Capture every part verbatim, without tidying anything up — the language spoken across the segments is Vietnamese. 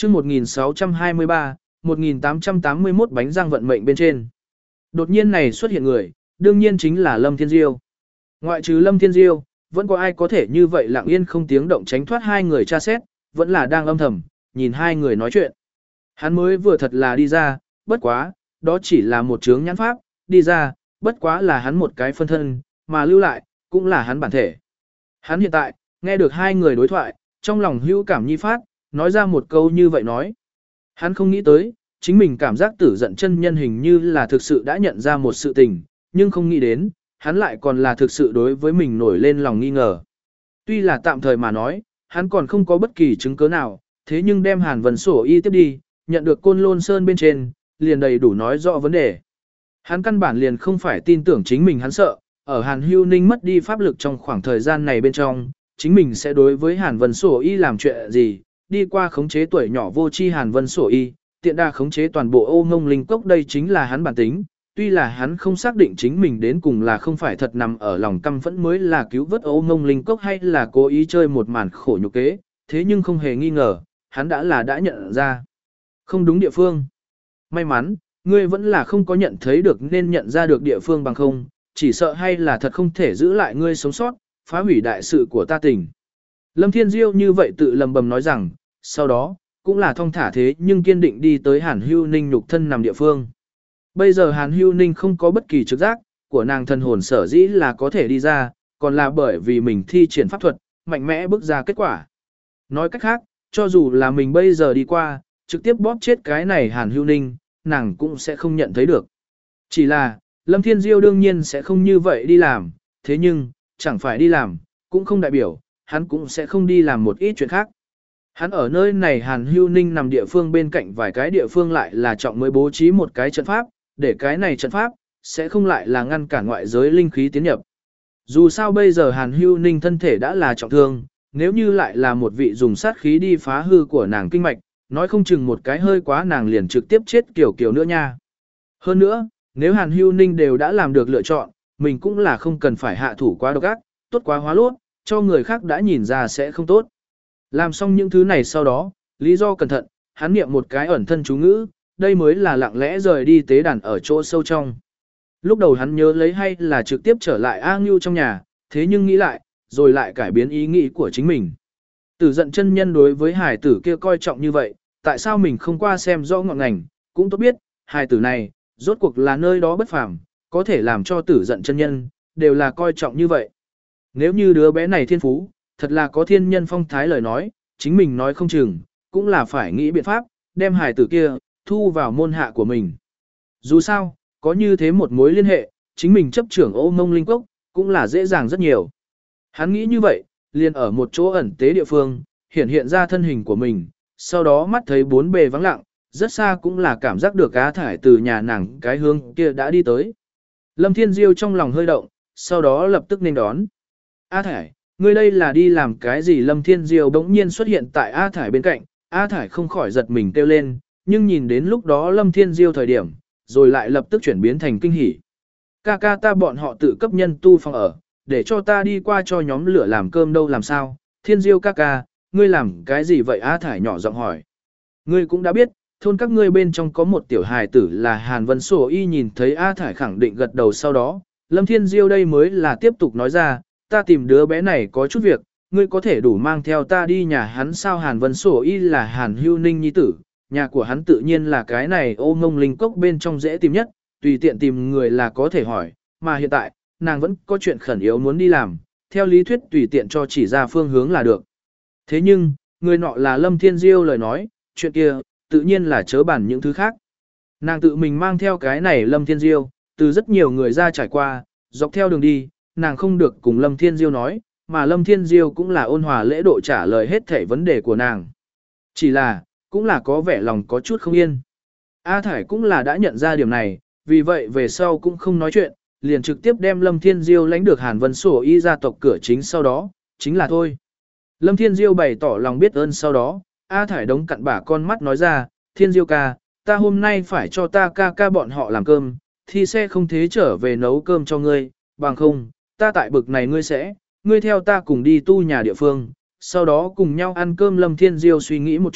chương một nghìn sáu trăm hai mươi ba, một nghìn tám trăm tám mươi mốt bánh răng vận mệnh bên trên. Đột nhiên này xuất hiện người, đương nhiên chính là Lâm Thiên Diêu. Ngoại trừ Lâm Thiên Diêu, vẫn có ai có thể như vậy lặng yên không tiếng động tránh thoát hai người tra xét, vẫn là đang âm thầm, nhìn hai người nói chuyện. Hắn mới vừa thật là đi ra, bất quá, đó chỉ là một chướng nhãn pháp, đi ra, bất quá là hắn một cái phân thân, mà lưu lại, cũng là hắn bản thể. Hắn hiện tại, nghe được hai người đối thoại, trong lòng hữu cảm nhi phát, nói ra một câu như vậy nói. Hắn không nghĩ tới, chính mình cảm giác tử giận chân nhân hình như là thực sự đã nhận ra một sự tình, nhưng không nghĩ đến, hắn lại còn là thực sự đối với mình nổi lên lòng nghi ngờ. Tuy là tạm thời mà nói, hắn còn không có bất kỳ chứng cứ nào, thế nhưng đem Hàn Vân sổ y tiếp đi, nhận được Côn Lôn Sơn bên trên, liền đầy đủ nói rõ vấn đề. Hắn căn bản liền không phải tin tưởng chính mình hắn sợ, ở Hàn Hưu Ninh mất đi pháp lực trong khoảng thời gian này bên trong, chính mình sẽ đối với Hàn Vân sổ y làm chuyện gì, đi qua khống chế tuổi nhỏ vô tri Hàn Vân sổ y, tiện đa khống chế toàn bộ Ô Ngông Linh Cốc, đây chính là hắn bản tính. Tuy là hắn không xác định chính mình đến cùng là không phải thật nằm ở lòng căm phẫn mới là cứu vớt Ô Ngông Linh Cốc hay là cố ý chơi một màn khổ nhục kế, thế nhưng không hề nghi ngờ, hắn đã là đã nhận ra. Không đúng địa phương. May mắn, ngươi vẫn là không có nhận thấy được nên nhận ra được địa phương bằng không, chỉ sợ hay là thật không thể giữ lại ngươi sống sót, phá hủy đại sự của ta tình. Lâm Thiên Diêu như vậy tự lầm bầm nói rằng, sau đó, cũng là thong thả thế nhưng kiên định đi tới Hàn Hưu Ninh nhục thân nằm địa phương. Bây giờ Hàn Hưu Ninh không có bất kỳ trực giác, của nàng thần hồn sở dĩ là có thể đi ra, còn là bởi vì mình thi triển pháp thuật, mạnh mẽ bước ra kết quả. Nói cách khác, cho dù là mình bây giờ đi qua, trực tiếp bóp chết cái này Hàn Hưu Ninh, nàng cũng sẽ không nhận thấy được. Chỉ là, Lâm Thiên Diêu đương nhiên sẽ không như vậy đi làm, thế nhưng, chẳng phải đi làm, cũng không đại biểu, hắn cũng sẽ không đi làm một ít chuyện khác. Hắn ở nơi này Hàn Hưu Ninh nằm địa phương bên cạnh vài cái địa phương lại là trọng mới bố trí một cái trận pháp, để cái này trận pháp, sẽ không lại là ngăn cản ngoại giới linh khí tiến nhập. Dù sao bây giờ Hàn Hưu Ninh thân thể đã là trọng thương, nếu như lại là một vị dùng sát khí đi phá hư của nàng kinh mạch, nói không chừng một cái hơi quá nàng liền trực tiếp chết kiểu kiểu nữa nha. Hơn nữa, nếu Hàn Hưu Ninh đều đã làm được lựa chọn, mình cũng là không cần phải hạ thủ quá độc ác, tốt quá hóa lốt, cho người khác đã nhìn ra sẽ không tốt. Làm xong những thứ này sau đó, lý do cẩn thận, hắn niệm một cái ẩn thân chú ngữ, đây mới là lặng lẽ rời đi tế đàn ở chỗ sâu trong. Lúc đầu hắn nhớ lấy hay là trực tiếp trở lại A Ngưu trong nhà, thế nhưng nghĩ lại, rồi lại cải biến ý nghĩ của chính mình. Tử giận chân nhân đối với hải tử kia coi trọng như vậy, tại sao mình không qua xem rõ ngọn ngành, cũng tốt biết, hải tử này, rốt cuộc là nơi đó bất phàm, có thể làm cho tử giận chân nhân, đều là coi trọng như vậy. Nếu như đứa bé này thiên phú, thật là có thiên nhân phong thái lời nói, chính mình nói không chừng, cũng là phải nghĩ biện pháp, đem hải tử kia, thu vào môn hạ của mình. Dù sao, có như thế một mối liên hệ, chính mình chấp trưởng Ô Ngông Linh Cốc, cũng là dễ dàng rất nhiều. Hắn nghĩ như vậy, liền ở một chỗ ẩn tế địa phương, hiện hiện ra thân hình của mình, sau đó mắt thấy bốn bề vắng lặng, rất xa cũng là cảm giác được cá thải từ nhà nàng cái hướng kia đã đi tới. Lâm Thiên Diêu trong lòng hơi động, sau đó lập tức nên đón. A Thải, ngươi đây là đi làm cái gì? Lâm Thiên Diêu bỗng nhiên xuất hiện tại A Thải bên cạnh, A Thải không khỏi giật mình kêu lên, nhưng nhìn đến lúc đó Lâm Thiên Diêu thời điểm, rồi lại lập tức chuyển biến thành kinh hỉ. Ca ca ta bọn họ tự cấp nhân tu phòng ở, để cho ta đi qua cho nhóm lửa làm cơm đâu làm sao? Thiên Diêu ca ca, ngươi làm cái gì vậy? A Thải nhỏ giọng hỏi. Ngươi cũng đã biết, thôn các ngươi bên trong có một tiểu hài tử là Hàn Vân Sổ Y. Nhìn thấy A Thải khẳng định gật đầu, sau đó, Lâm Thiên Diêu đây mới là tiếp tục nói ra, ta tìm đứa bé này có chút việc, ngươi có thể đủ mang theo ta đi nhà hắn sao? Hàn Vân Sổ Y là Hàn Hưu Ninh nhi tử, nhà của hắn tự nhiên là cái này Ô Ngông Linh Cốc bên trong dễ tìm nhất, tùy tiện tìm người là có thể hỏi, mà hiện tại, nàng vẫn có chuyện khẩn yếu muốn đi làm, theo lý thuyết tùy tiện cho chỉ ra phương hướng là được. Thế nhưng, người nọ là Lâm Thiên Diêu lời nói, chuyện kia, tự nhiên là chớ bản những thứ khác. Nàng tự mình mang theo cái này Lâm Thiên Diêu, từ rất nhiều người ra trải qua, dọc theo đường đi, nàng không được cùng Lâm Thiên Diêu nói, mà Lâm Thiên Diêu cũng là ôn hòa lễ độ trả lời hết thảy vấn đề của nàng. Chỉ là, cũng là có vẻ lòng có chút không yên. A Thải cũng là đã nhận ra điểm này, vì vậy về sau cũng không nói chuyện, liền trực tiếp đem Lâm Thiên Diêu lãnh được Hàn Vân Sổ Y gia tộc cửa chính, sau đó, chính là thôi. Lâm Thiên Diêu bày tỏ lòng biết ơn sau đó, A Thải đống cặn bả con mắt nói ra, Thiên Diêu ca, ta hôm nay phải cho ta ca ca bọn họ làm cơm, thì sẽ không thế trở về nấu cơm cho ngươi, bằng không, ta tại bực này ngươi sẽ, ngươi theo ta cùng đi tu nhà địa phương, sau đó cùng nhau ăn cơm. Lâm Thiên Diêu suy nghĩ một chút,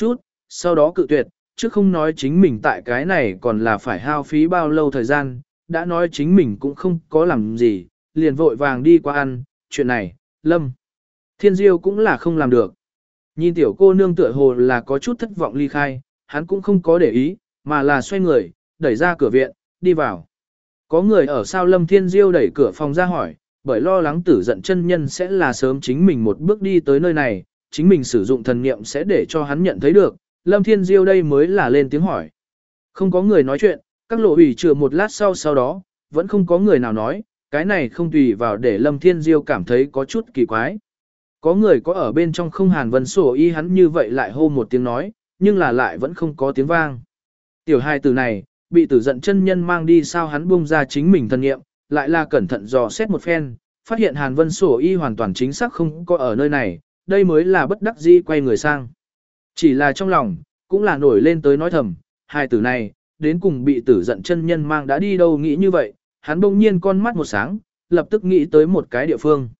sau đó cự tuyệt, chứ không nói chính mình tại cái này còn là phải hao phí bao lâu thời gian, đã nói chính mình cũng không có làm gì, liền vội vàng đi qua ăn, chuyện này, Lâm Thiên Diêu cũng là không làm được. Nhìn tiểu cô nương tựa hồ là có chút thất vọng ly khai, hắn cũng không có để ý, mà là xoay người, đẩy ra cửa viện, đi vào. Có người ở sau Lâm Thiên Diêu đẩy cửa phòng ra hỏi, bởi lo lắng tử giận chân nhân sẽ là sớm chính mình một bước đi tới nơi này, chính mình sử dụng thần niệm sẽ để cho hắn nhận thấy được, Lâm Thiên Diêu đây mới là lên tiếng hỏi. Không có người nói chuyện, các lộ ủy trừ một lát sau sau đó, vẫn không có người nào nói, cái này không tùy vào để Lâm Thiên Diêu cảm thấy có chút kỳ quái. Có người có ở bên trong không Hàn Vân sổ y hắn như vậy lại hô một tiếng nói, nhưng là lại vẫn không có tiếng vang. Tiểu hai từ này, bị tử giận chân nhân mang đi sao hắn buông ra chính mình thân nghiệm, lại là cẩn thận dò xét một phen, phát hiện Hàn Vân sổ y hoàn toàn chính xác không có ở nơi này, đây mới là bất đắc dĩ quay người sang. Chỉ là trong lòng, cũng là nổi lên tới nói thầm, hai tử này, đến cùng bị tử giận chân nhân mang đã đi đâu nghĩ như vậy, hắn bỗng nhiên con mắt một sáng, lập tức nghĩ tới một cái địa phương.